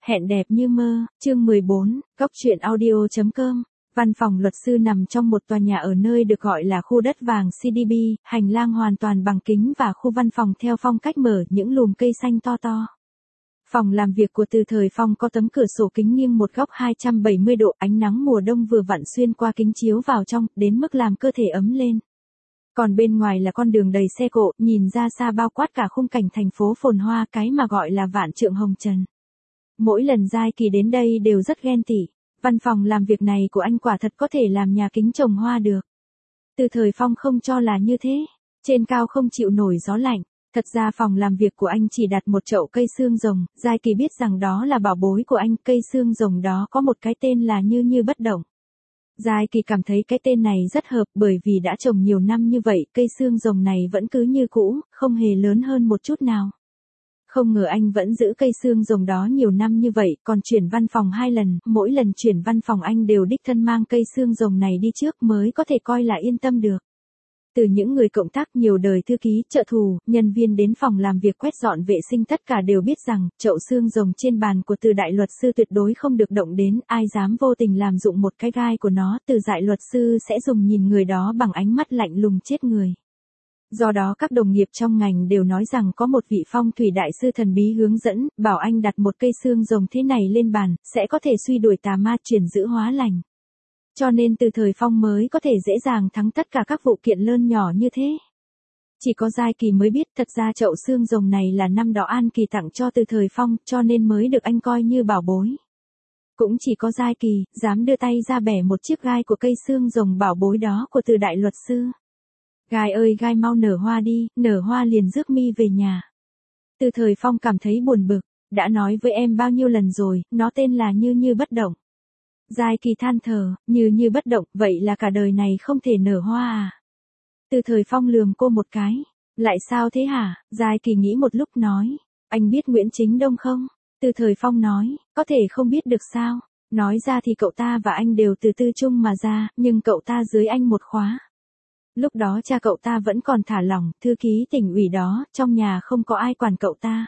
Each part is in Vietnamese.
Hẹn đẹp như mơ, chương 14, góc truyện audio.com. Văn phòng luật sư nằm trong một tòa nhà ở nơi được gọi là khu đất vàng CDB, hành lang hoàn toàn bằng kính và khu văn phòng theo phong cách mở những lùm cây xanh to to. Phòng làm việc của Từ Thời Phong có tấm cửa sổ kính nghiêng một góc 270 độ, ánh nắng mùa đông vừa vặn xuyên qua kính chiếu vào trong, đến mức làm cơ thể ấm lên. Còn bên ngoài là con đường đầy xe cộ, nhìn ra xa bao quát cả khung cảnh thành phố phồn hoa, cái mà gọi là vạn trượng hồng trần. Mỗi lần Giai Kỳ đến đây đều rất ghen tị. Văn phòng làm việc này của anh quả thật có thể làm nhà kính trồng hoa được. Từ Thời Phong không cho là như thế. Trên cao không chịu nổi gió lạnh. Thật ra phòng làm việc của anh chỉ đặt một chậu cây xương rồng. Giai Kỳ biết rằng đó là bảo bối của anh. Cây xương rồng đó có một cái tên là Như Bất Động. Giai Kỳ cảm thấy cái tên này rất hợp, bởi vì đã trồng nhiều năm như vậy, cây xương rồng này vẫn cứ như cũ, không hề lớn hơn một chút nào. Không ngờ anh vẫn giữ cây xương rồng đó nhiều năm như vậy, còn chuyển văn phòng 2 lần, mỗi lần chuyển văn phòng anh đều đích thân mang cây xương rồng này đi trước mới có thể coi là yên tâm được. Từ những người cộng tác nhiều đời, thư ký, trợ thủ, nhân viên đến phòng làm việc quét dọn vệ sinh, tất cả đều biết rằng chậu xương rồng trên bàn của Từ đại luật sư tuyệt đối không được động đến, ai dám vô tình làm dụng một cái gai của nó, Từ đại luật sư sẽ dùng nhìn người đó bằng ánh mắt lạnh lùng chết người. Do đó các đồng nghiệp trong ngành đều nói rằng có một vị phong thủy đại sư thần bí hướng dẫn, bảo anh đặt một cây xương rồng thế này lên bàn, sẽ có thể suy đuổi tà ma, chuyển giữ hóa lành. Cho nên Từ Thời Phong mới có thể dễ dàng thắng tất cả các vụ kiện lớn nhỏ như thế. Chỉ có Giai Kỳ mới biết thật ra chậu xương rồng này là năm đó An Kỳ tặng cho Từ Thời Phong, cho nên mới được anh coi như bảo bối. Cũng chỉ có Giai Kỳ dám đưa tay ra bẻ một chiếc gai của cây xương rồng bảo bối đó của Từ đại luật sư. Gai ơi gai, mau nở hoa đi, nở hoa liền rước mi về nhà. Từ Thời Phong cảm thấy buồn bực, đã nói với em bao nhiêu lần rồi, nó tên là Như Bất Động. Giai Kỳ than thở, Như Bất Động, vậy là cả đời này không thể nở hoa à? Từ Thời Phong lườm cô một cái, lại sao thế hả? Giai Kỳ nghĩ một lúc nói, anh biết Nguyễn Chính Đông không? Từ Thời Phong nói, có thể không biết được sao? Nói ra thì cậu ta và anh đều từ tư trung mà ra, nhưng cậu ta dưới anh một khóa. Lúc đó cha cậu ta vẫn còn thả lỏng, thư ký tỉnh ủy đó, trong nhà không có ai quản cậu ta.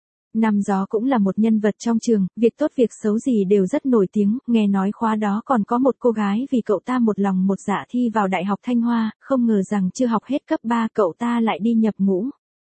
Năm Gió cũng là một nhân vật trong trường, việc tốt việc xấu gì đều rất nổi tiếng, nghe nói khóa đó còn có một cô gái vì cậu ta một lòng một dạ thi vào Đại học Thanh Hoa, không ngờ rằng chưa học hết cấp 3 cậu ta lại đi nhập ngũ.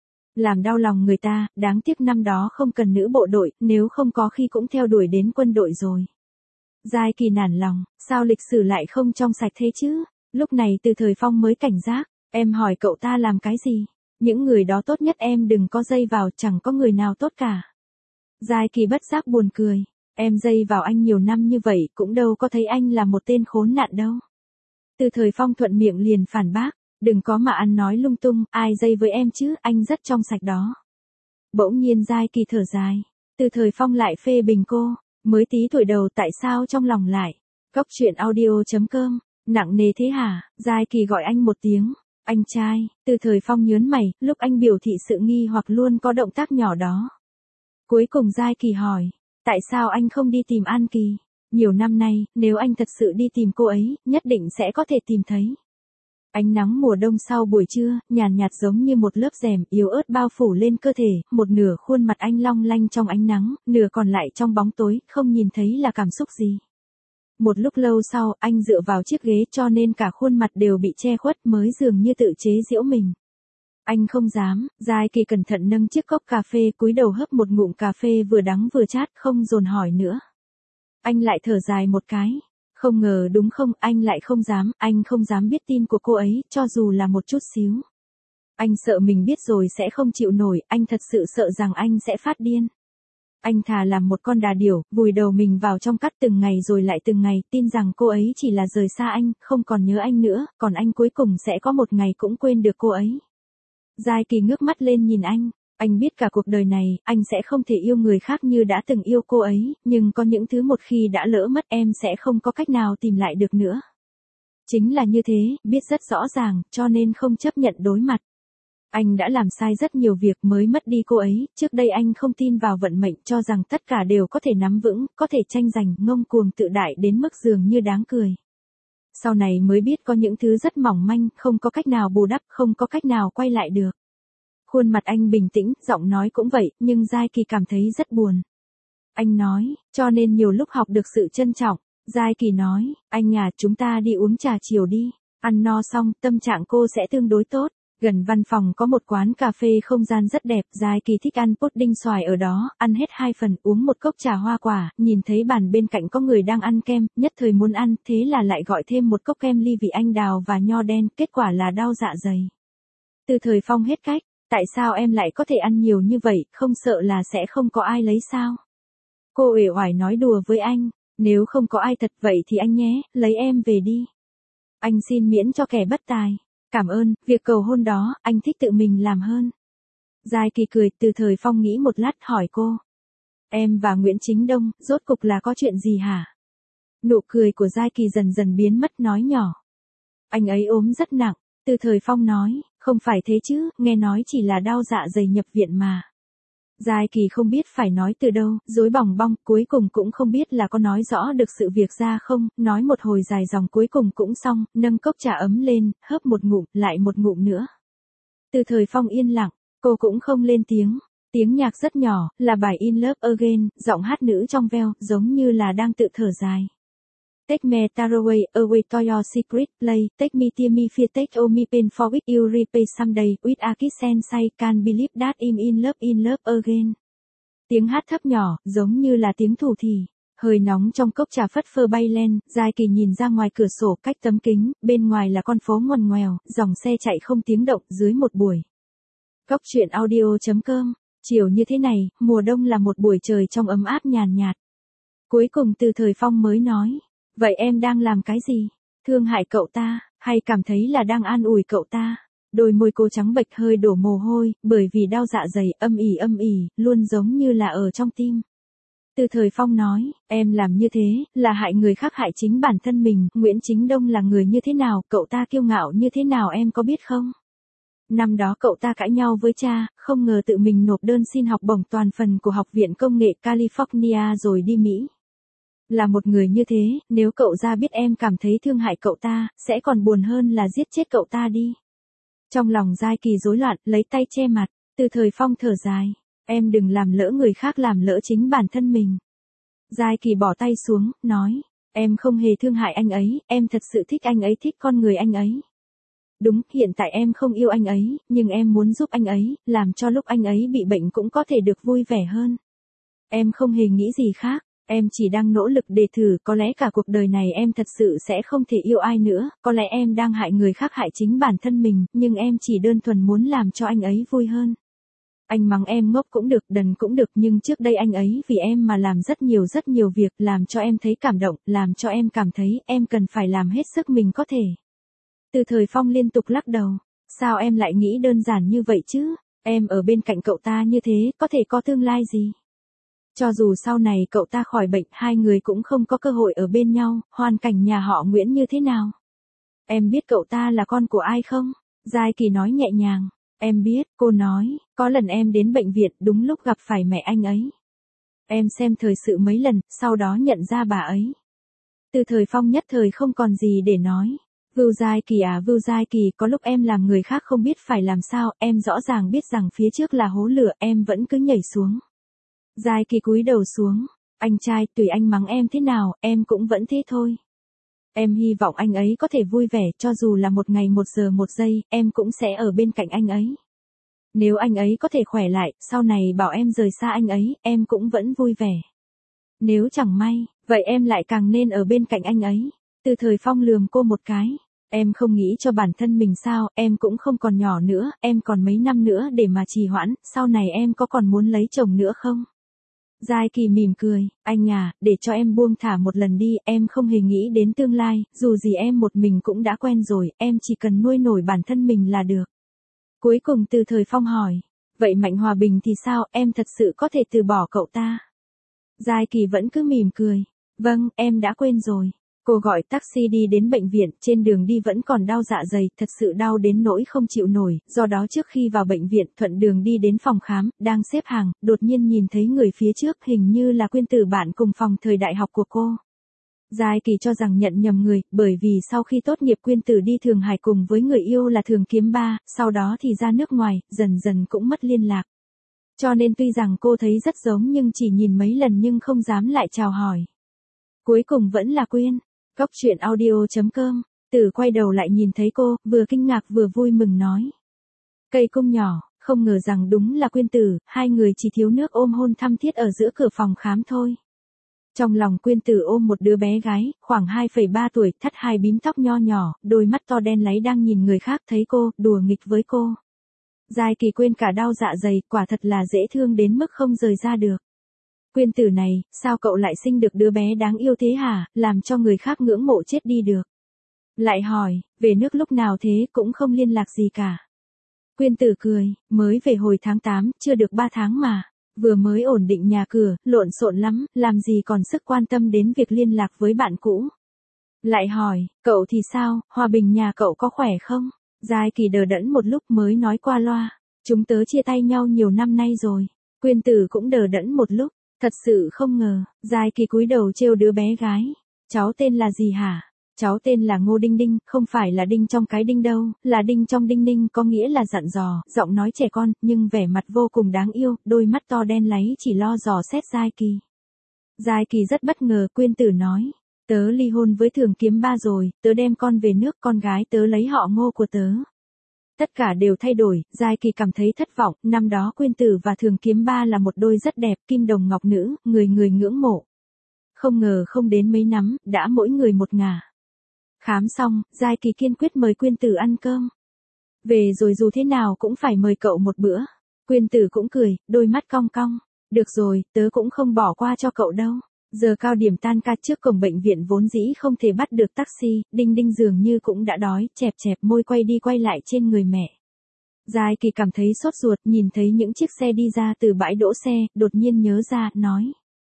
Làm đau lòng người ta, đáng tiếc năm đó không cần nữ bộ đội, nếu không có khi cũng theo đuổi đến quân đội rồi. Giai Kỳ nản lòng, sao lịch sử lại không trong sạch thế chứ? Lúc này Từ Thời Phong mới cảnh giác, em hỏi cậu ta làm cái gì? Những người đó tốt nhất em đừng có dây vào, chẳng có người nào tốt cả. Giai Kỳ bất giác buồn cười, em dây vào anh nhiều năm như vậy cũng đâu có thấy anh là một tên khốn nạn đâu. Từ Thời Phong thuận miệng liền phản bác, đừng có mà ăn nói lung tung, ai dây với em chứ, anh rất trong sạch đó. Bỗng nhiên Giai Kỳ thở dài, Từ Thời Phong lại phê bình cô, mới tí tuổi đầu tại sao trong lòng lại. Góc truyện audio.com. Nặng nề thế hả? Giai Kỳ gọi anh một tiếng, anh trai. Từ Thời Phong nhớn mày, lúc anh biểu thị sự nghi hoặc luôn có động tác nhỏ đó. Cuối cùng Giai Kỳ hỏi, tại sao anh không đi tìm An Kỳ? Nhiều năm nay, nếu anh thật sự đi tìm cô ấy, nhất định sẽ có thể tìm thấy. Ánh nắng mùa đông sau buổi trưa, nhàn nhạt giống như một lớp rèm yếu ớt bao phủ lên cơ thể, một nửa khuôn mặt anh long lanh trong ánh nắng, nửa còn lại trong bóng tối, không nhìn thấy là cảm xúc gì. Một lúc lâu sau, anh dựa vào chiếc ghế cho nên cả khuôn mặt đều bị che khuất, mới dường như tự chế giễu mình. Anh không dám. Giai Kỳ cẩn thận nâng chiếc cốc cà phê, cúi đầu hấp một ngụm cà phê vừa đắng vừa chát, không dồn hỏi nữa. Anh lại thở dài một cái. Không ngờ đúng không, anh lại anh không dám biết tin của cô ấy, cho dù là một chút xíu. Anh sợ mình biết rồi sẽ không chịu nổi, anh thật sự sợ rằng anh sẽ phát điên. Anh thà làm một con đà điểu, vùi đầu mình vào trong cát từng ngày rồi lại từng ngày, tin rằng cô ấy chỉ là rời xa anh, không còn nhớ anh nữa, còn anh cuối cùng sẽ có một ngày cũng quên được cô ấy. Giai Kỳ ngước mắt lên nhìn anh biết cả cuộc đời này, anh sẽ không thể yêu người khác như đã từng yêu cô ấy, nhưng có những thứ một khi đã lỡ mất em sẽ không có cách nào tìm lại được nữa. Chính là như thế, biết rất rõ ràng, cho nên không chấp nhận đối mặt. Anh đã làm sai rất nhiều việc mới mất đi cô ấy, trước đây anh không tin vào vận mệnh, cho rằng tất cả đều có thể nắm vững, có thể tranh giành, ngông cuồng tự đại đến mức dường như đáng cười. Sau này mới biết có những thứ rất mỏng manh, không có cách nào bù đắp, không có cách nào quay lại được. Khuôn mặt anh bình tĩnh, giọng nói cũng vậy, nhưng Giai Kỳ cảm thấy rất buồn. Anh nói, cho nên nhiều lúc học được sự trân trọng. Giai Kỳ nói, anh à, chúng ta đi uống trà chiều đi. Ăn no xong, tâm trạng cô sẽ tương đối tốt. Gần văn phòng có một quán cà phê không gian rất đẹp, Giai Kỳ thích ăn pudding xoài ở đó, ăn hết 2 phần, uống một cốc trà hoa quả, nhìn thấy bàn bên cạnh có người đang ăn kem, nhất thời muốn ăn, thế là lại gọi thêm một cốc kem ly vị anh đào và nho đen, kết quả là đau dạ dày. Từ Thời Phong hết cách, tại sao em lại có thể ăn nhiều như vậy, không sợ là sẽ không có ai lấy sao? Cô uể oải nói đùa với anh, nếu không có ai thật vậy thì anh nhé, lấy em về đi. Anh xin miễn cho kẻ bất tài. Cảm ơn, việc cầu hôn đó, anh thích tự mình làm hơn. Giai Kỳ cười, Từ Thời Phong nghĩ một lát hỏi cô. Em và Nguyễn Chính Đông, rốt cục là có chuyện gì hả? Nụ cười của Giai Kỳ dần dần biến mất, nói nhỏ. Anh ấy ốm rất nặng, Từ Thời Phong nói, không phải thế chứ, nghe nói chỉ là đau dạ dày nhập viện mà. Giai Kỳ không biết phải nói từ đâu, rối bòng bong, cuối cùng cũng không biết là có nói rõ được sự việc ra không, nói một hồi dài dòng cuối cùng cũng xong, nâng cốc trà ấm lên, hớp một ngụm, lại một ngụm nữa. Từ Thời Phong yên lặng, cô cũng không lên tiếng. Tiếng nhạc rất nhỏ, là bài In Love Again, giọng hát nữ trong veo, giống như là đang tự thở dài. Take me far away to your secret play, take me tear me fear, take all me pain for with you repay someday, with a kiss and say, can't believe that I'm in love again. Tiếng hát thấp nhỏ, giống như là tiếng thủ thỉ. Hơi nóng trong cốc trà phất phơ bay lên, Giai Kỳ nhìn ra ngoài cửa sổ cách tấm kính, bên ngoài là con phố ngoằn ngoèo, dòng xe chạy không tiếng động dưới một buổi. Cốc truyện audio.com, chiều như thế này, mùa đông là một buổi trời trong ấm áp nhàn nhạt. Cuối cùng Từ Thời Phong mới nói. Vậy em đang làm cái gì? Thương hại cậu ta, hay cảm thấy là đang an ủi cậu ta? Đôi môi cô trắng bệch hơi đổ mồ hôi, bởi vì đau dạ dày, âm ỉ, luôn giống như là ở trong tim. Từ Thời Phong nói, em làm như thế, là hại người khác hại chính bản thân mình, Nguyễn Chính Đông là người như thế nào, cậu ta kiêu ngạo như thế nào em có biết không? Năm đó cậu ta cãi nhau với cha, không ngờ tự mình nộp đơn xin học bổng toàn phần của Học viện Công nghệ California rồi đi Mỹ. Là một người như thế, nếu cậu ra biết em cảm thấy thương hại cậu ta, sẽ còn buồn hơn là giết chết cậu ta đi. Trong lòng Giai Kỳ rối loạn, lấy tay che mặt, Từ Thời Phong thở dài. Em đừng làm lỡ người khác, làm lỡ chính bản thân mình. Giai Kỳ bỏ tay xuống, nói. Em không hề thương hại anh ấy, em thật sự thích anh ấy, thích con người anh ấy. Đúng, hiện tại em không yêu anh ấy, nhưng em muốn giúp anh ấy, làm cho lúc anh ấy bị bệnh cũng có thể được vui vẻ hơn. Em không hề nghĩ gì khác. Em chỉ đang nỗ lực để thử, có lẽ cả cuộc đời này em thật sự sẽ không thể yêu ai nữa, có lẽ em đang hại người khác hại chính bản thân mình, nhưng em chỉ đơn thuần muốn làm cho anh ấy vui hơn. Anh mắng em ngốc cũng được, đần cũng được, nhưng trước đây anh ấy vì em mà làm rất nhiều việc, làm cho em thấy cảm động, làm cho em cảm thấy em cần phải làm hết sức mình có thể. Từ Thời Phong liên tục lắc đầu, sao em lại nghĩ đơn giản như vậy chứ, em ở bên cạnh cậu ta như thế, có thể có tương lai gì? Cho dù sau này cậu ta khỏi bệnh, hai người cũng không có cơ hội ở bên nhau, hoàn cảnh nhà họ Nguyễn như thế nào? Em biết cậu ta là con của ai không? Giai Kỳ nói nhẹ nhàng. Em biết, cô nói, có lần em đến bệnh viện đúng lúc gặp phải mẹ anh ấy. Em xem thời sự mấy lần, sau đó nhận ra bà ấy. Từ Thời Phong nhất thời không còn gì để nói. Vưu Giai Kỳ à, Vưu Giai Kỳ, có lúc em làm người khác không biết phải làm sao, em rõ ràng biết rằng phía trước là hố lửa, em vẫn cứ nhảy xuống. Giai Kỳ cúi đầu xuống, anh trai, tùy anh mắng em thế nào, em cũng vẫn thế thôi. Em hy vọng anh ấy có thể vui vẻ, cho dù là một ngày 1 giờ 1 giây, em cũng sẽ ở bên cạnh anh ấy. Nếu anh ấy có thể khỏe lại, sau này bảo em rời xa anh ấy, em cũng vẫn vui vẻ. Nếu chẳng may, vậy em lại càng nên ở bên cạnh anh ấy. Từ Thời Phong lườm cô một cái. Em không nghĩ cho bản thân mình sao, em cũng không còn nhỏ nữa, em còn mấy năm nữa để mà trì hoãn, sau này em có còn muốn lấy chồng nữa không? Giai Kỳ mỉm cười, anh à, để cho em buông thả một lần đi, em không hề nghĩ đến tương lai, dù gì em một mình cũng đã quen rồi, em chỉ cần nuôi nổi bản thân mình là được. Cuối cùng Từ Thời Phong hỏi, vậy Mạnh Hòa Bình thì sao, em thật sự có thể từ bỏ cậu ta? Giai Kỳ vẫn cứ mỉm cười, vâng, em đã quên rồi. Cô gọi taxi đi đến bệnh viện, trên đường đi vẫn còn đau dạ dày, thật sự đau đến nỗi không chịu nổi, do đó trước khi vào bệnh viện, thuận đường đi đến phòng khám, đang xếp hàng, đột nhiên nhìn thấy người phía trước, hình như là Quyên Tử bạn cùng phòng thời đại học của cô. Giai Kỳ cho rằng nhận nhầm người, bởi vì sau khi tốt nghiệp Quyên Tử đi Thượng Hải cùng với người yêu là Thường Kiếm Ba, sau đó thì ra nước ngoài, dần dần cũng mất liên lạc. Cho nên tuy rằng cô thấy rất giống nhưng chỉ nhìn mấy lần nhưng không dám lại chào hỏi. Cuối cùng vẫn là Quyên. Cóc truyện audio.com. Tử quay đầu lại nhìn thấy cô, vừa kinh ngạc vừa vui mừng nói. Cây cung nhỏ, không ngờ rằng đúng là Quyên Tử, hai người chỉ thiếu nước ôm hôn thăm thiết ở giữa cửa phòng khám thôi. Trong lòng Quyên Tử ôm một đứa bé gái, khoảng 2,3 tuổi, thắt hai bím tóc nho nhỏ, đôi mắt to đen láy đang nhìn người khác thấy cô, đùa nghịch với cô. Giai Kỳ quên cả đau dạ dày, quả thật là dễ thương đến mức không rời ra được. Quyên Tử này, sao cậu lại sinh được đứa bé đáng yêu thế hả, làm cho người khác ngưỡng mộ chết đi được. Lại hỏi, về nước lúc nào thế cũng không liên lạc gì cả. Quyên Tử cười, mới về hồi tháng 8, chưa được 3 tháng mà. Vừa mới ổn định nhà cửa, lộn xộn lắm, làm gì còn sức quan tâm đến việc liên lạc với bạn cũ. Lại hỏi, cậu thì sao, hòa bình nhà cậu có khỏe không? Giai Kỳ đờ đẫn một lúc mới nói qua loa. Chúng tớ chia tay nhau nhiều năm nay rồi. Quyên Tử cũng đờ đẫn một lúc. Thật sự không ngờ, Giai Kỳ cúi đầu trêu đứa bé gái. Cháu tên là gì hả? Cháu tên là Ngô Đinh Đinh, không phải là đinh trong cái đinh đâu, là đinh trong đinh ninh, có nghĩa là dặn dò, giọng nói trẻ con, nhưng vẻ mặt vô cùng đáng yêu, đôi mắt to đen láy chỉ lo dò xét Giai Kỳ. Giai Kỳ rất bất ngờ, Quyên Tử nói, tớ ly hôn với Thường Kiếm Ba rồi, tớ đem con về nước, con gái tớ lấy họ Ngô của tớ. Tất cả đều thay đổi, Giai Kỳ cảm thấy thất vọng, năm đó Quyên Tử và Thường Kiếm Ba là một đôi rất đẹp, kim đồng ngọc nữ, người người ngưỡng mộ. Không ngờ không đến mấy năm, đã mỗi người một ngả. Khám xong, Giai Kỳ kiên quyết mời Quyên Tử ăn cơm. Về rồi dù thế nào cũng phải mời cậu một bữa. Quyên Tử cũng cười, đôi mắt cong cong. Được rồi, tớ cũng không bỏ qua cho cậu đâu. Giờ cao điểm tan ca trước cổng bệnh viện vốn dĩ không thể bắt được taxi, Đinh Đinh dường như cũng đã đói, chẹp chẹp môi quay đi quay lại trên người mẹ. Giai Kỳ cảm thấy sốt ruột, nhìn thấy những chiếc xe đi ra từ bãi đỗ xe, đột nhiên nhớ ra, nói.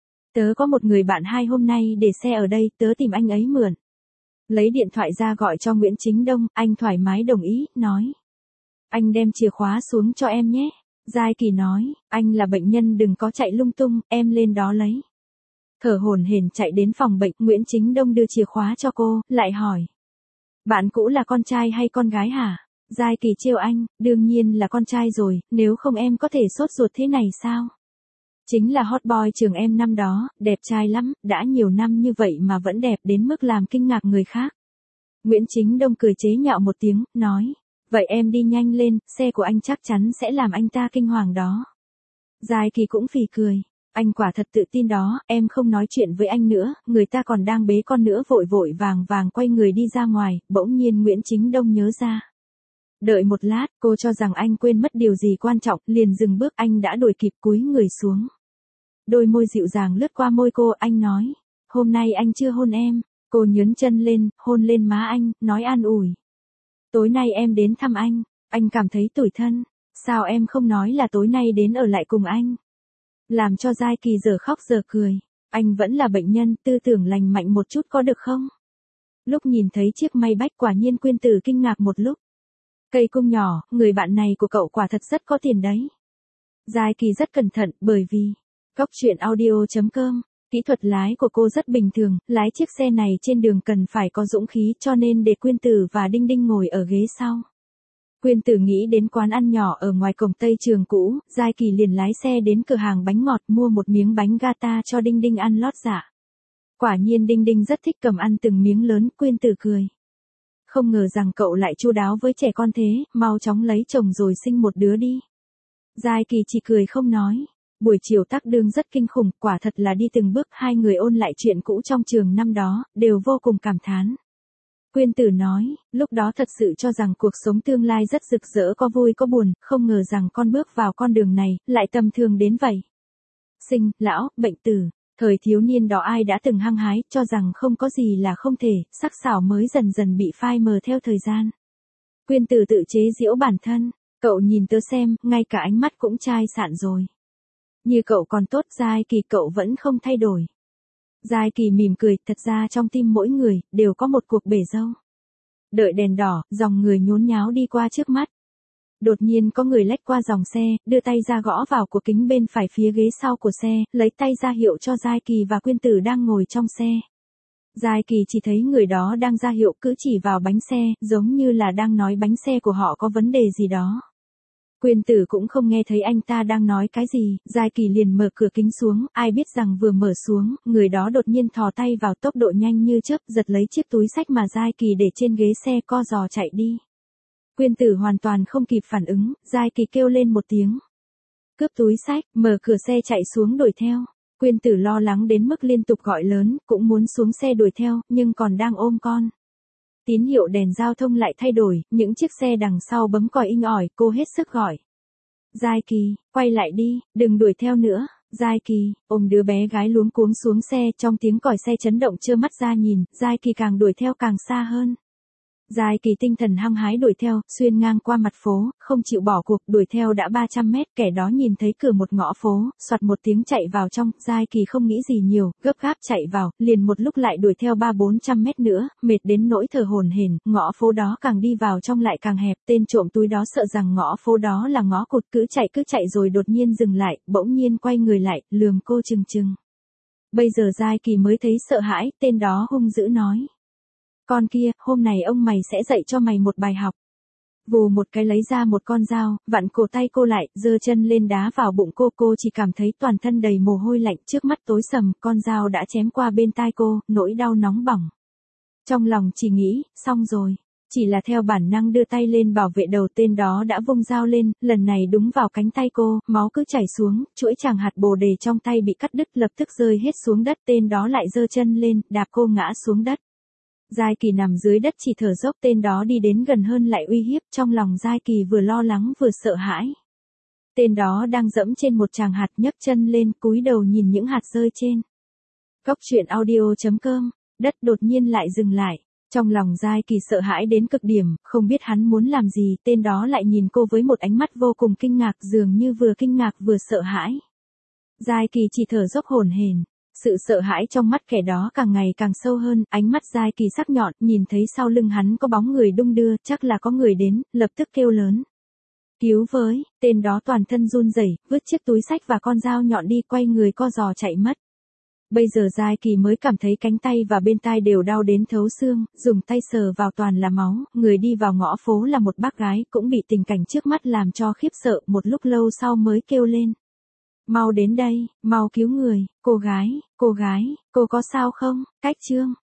Tớ có một người bạn hai hôm nay để xe ở đây, tớ tìm anh ấy mượn. Lấy điện thoại ra gọi cho Nguyễn Chính Đông, anh thoải mái đồng ý, nói. Anh đem chìa khóa xuống cho em nhé. Giai Kỳ nói, anh là bệnh nhân đừng có chạy lung tung, em lên đó lấy. Thở hổn hển chạy đến phòng bệnh, Nguyễn Chính Đông đưa chìa khóa cho cô, lại hỏi. Bạn cũ là con trai hay con gái hả? Giai Kỳ trêu anh, đương nhiên là con trai rồi, nếu không em có thể sốt ruột thế này sao? Chính là hot boy trường em năm đó, đẹp trai lắm, đã nhiều năm như vậy mà vẫn đẹp đến mức làm kinh ngạc người khác. Nguyễn Chính Đông cười chế nhạo một tiếng, nói, vậy em đi nhanh lên, xe của anh chắc chắn sẽ làm anh ta kinh hoàng đó. Giai Kỳ cũng phì cười, anh quả thật tự tin đó, em không nói chuyện với anh nữa, người ta còn đang bế con nữa, vội vội vàng vàng quay người đi ra ngoài, bỗng nhiên Nguyễn Chính Đông nhớ ra. Đợi một lát, cô cho rằng anh quên mất điều gì quan trọng, liền dừng bước, anh đã đuổi kịp cúi người xuống. Đôi môi dịu dàng lướt qua môi cô, anh nói, hôm nay anh chưa hôn em. Cô nhớn chân lên, hôn lên má anh, nói an ủi. Tối nay em đến thăm anh cảm thấy tủi thân. Sao em không nói là tối nay đến ở lại cùng anh? Làm cho Giai Kỳ giờ khóc giờ cười. Anh vẫn là bệnh nhân, tư tưởng lành mạnh một chút có được không? Lúc nhìn thấy chiếc may bách quả nhiên Quyên Tử kinh ngạc một lúc. Cây cung nhỏ, người bạn này của cậu quả thật rất có tiền đấy. Giai Kỳ rất cẩn thận, bởi vì Cóc truyện audio.com, kỹ thuật lái của cô rất bình thường, lái chiếc xe này trên đường cần phải có dũng khí cho nên để Quyên Tử và Đinh Đinh ngồi ở ghế sau. Quyên Tử nghĩ đến quán ăn nhỏ ở ngoài cổng Tây trường cũ, Giai Kỳ liền lái xe đến cửa hàng bánh ngọt mua một miếng bánh gata cho Đinh Đinh ăn lót dạ. Quả nhiên Đinh Đinh rất thích cầm ăn từng miếng lớn, Quyên Tử cười. Không ngờ rằng cậu lại chu đáo với trẻ con thế, mau chóng lấy chồng rồi sinh một đứa đi. Giai Kỳ chỉ cười không nói. Buổi chiều tắc đường rất kinh khủng, quả thật là đi từng bước, hai người ôn lại chuyện cũ trong trường năm đó, đều vô cùng cảm thán. Quyên Tử nói, lúc đó thật sự cho rằng cuộc sống tương lai rất rực rỡ, có vui có buồn, không ngờ rằng con bước vào con đường này, lại tầm thường đến vậy. Sinh, lão, bệnh tử, thời thiếu niên đó ai đã từng hăng hái, cho rằng không có gì là không thể, sắc sảo mới dần dần bị phai mờ theo thời gian. Quyên Tử tự chế giễu bản thân, cậu nhìn tớ xem, ngay cả ánh mắt cũng chai sạn rồi. Như cậu còn tốt, Giai Kỳ cậu vẫn không thay đổi. Giai Kỳ mỉm cười, thật ra trong tim mỗi người, đều có một cuộc bể dâu. Đợi đèn đỏ, dòng người nhốn nháo đi qua trước mắt. Đột nhiên có người lách qua dòng xe, đưa tay ra gõ vào của kính bên phải phía ghế sau của xe, lấy tay ra hiệu cho Giai Kỳ và Quyên Tử đang ngồi trong xe. Giai Kỳ chỉ thấy người đó đang ra hiệu, cứ chỉ vào bánh xe, giống như là đang nói bánh xe của họ có vấn đề gì đó. Quyên Tử cũng không nghe thấy anh ta đang nói cái gì, Giai Kỳ liền mở cửa kính xuống, ai biết rằng vừa mở xuống, người đó đột nhiên thò tay vào tốc độ nhanh như chớp, giật lấy chiếc túi xách mà Giai Kỳ để trên ghế xe co giò chạy đi. Quyên Tử hoàn toàn không kịp phản ứng, Giai Kỳ kêu lên một tiếng. Cướp túi xách, mở cửa xe chạy xuống đuổi theo. Quyên Tử lo lắng đến mức liên tục gọi lớn, cũng muốn xuống xe đuổi theo, nhưng còn đang ôm con. Tín hiệu đèn giao thông lại thay đổi, những chiếc xe đằng sau bấm còi inh ỏi, cô hết sức gọi. Giai Kỳ, quay lại đi, đừng đuổi theo nữa. Giai Kỳ, ôm đứa bé gái luống cuống xuống xe, trong tiếng còi xe chấn động trơ mắt ra nhìn, Giai Kỳ càng đuổi theo càng xa hơn. Giai Kỳ tinh thần hăng hái đuổi theo, xuyên ngang qua mặt phố, không chịu bỏ cuộc, đuổi theo đã 300 mét, kẻ đó nhìn thấy cửa một ngõ phố, soạt một tiếng chạy vào trong, Giai Kỳ không nghĩ gì nhiều, gấp gáp chạy vào, liền một lúc lại đuổi theo 300-400 mét nữa, mệt đến nỗi thở hổn hển, ngõ phố đó càng đi vào trong lại càng hẹp, tên trộm túi đó sợ rằng ngõ phố đó là ngõ cụt, cứ chạy rồi đột nhiên dừng lại, bỗng nhiên quay người lại, lườm cô trừng trừng. Bây giờ Giai Kỳ mới thấy sợ hãi, tên đó hung dữ nói. Con kia, hôm nay ông mày sẽ dạy cho mày một bài học. Vù một cái lấy ra một con dao, vặn cổ tay cô lại, giơ chân lên đá vào bụng cô chỉ cảm thấy toàn thân đầy mồ hôi lạnh, trước mắt tối sầm, con dao đã chém qua bên tai cô, nỗi đau nóng bỏng. Trong lòng chỉ nghĩ, xong rồi, chỉ là theo bản năng đưa tay lên bảo vệ đầu, tên đó đã vung dao lên, lần này đúng vào cánh tay cô, máu cứ chảy xuống, chuỗi chàng hạt bồ đề trong tay bị cắt đứt lập tức rơi hết xuống đất, tên đó lại giơ chân lên, đạp cô ngã xuống đất. Giai Kỳ nằm dưới đất chỉ thở dốc, tên đó đi đến gần hơn lại uy hiếp, trong lòng Giai Kỳ vừa lo lắng vừa sợ hãi. Tên đó đang dẫm trên một tràng hạt, nhấc chân lên, cúi đầu nhìn những hạt rơi trên. Góc truyện audio.com, đất đột nhiên lại dừng lại. Trong lòng Giai Kỳ sợ hãi đến cực điểm, không biết hắn muốn làm gì, tên đó lại nhìn cô với một ánh mắt vô cùng kinh ngạc, dường như vừa kinh ngạc vừa sợ hãi. Giai Kỳ chỉ thở dốc hổn hển. Sự sợ hãi trong mắt kẻ đó càng ngày càng sâu hơn, ánh mắt Giai Kỳ sắc nhọn, nhìn thấy sau lưng hắn có bóng người đung đưa, chắc là có người đến, lập tức kêu lớn. Cứu với, tên đó toàn thân run rẩy, vứt chiếc túi xách và con dao nhọn đi, quay người co giò chạy mất. Bây giờ Giai Kỳ mới cảm thấy cánh tay và bên tai đều đau đến thấu xương, dùng tay sờ vào toàn là máu, người đi vào ngõ phố là một bác gái, cũng bị tình cảnh trước mắt làm cho khiếp sợ, một lúc lâu sau mới kêu lên. Mau đến đây, mau cứu người, cô gái, cô có sao không, Cách Trương.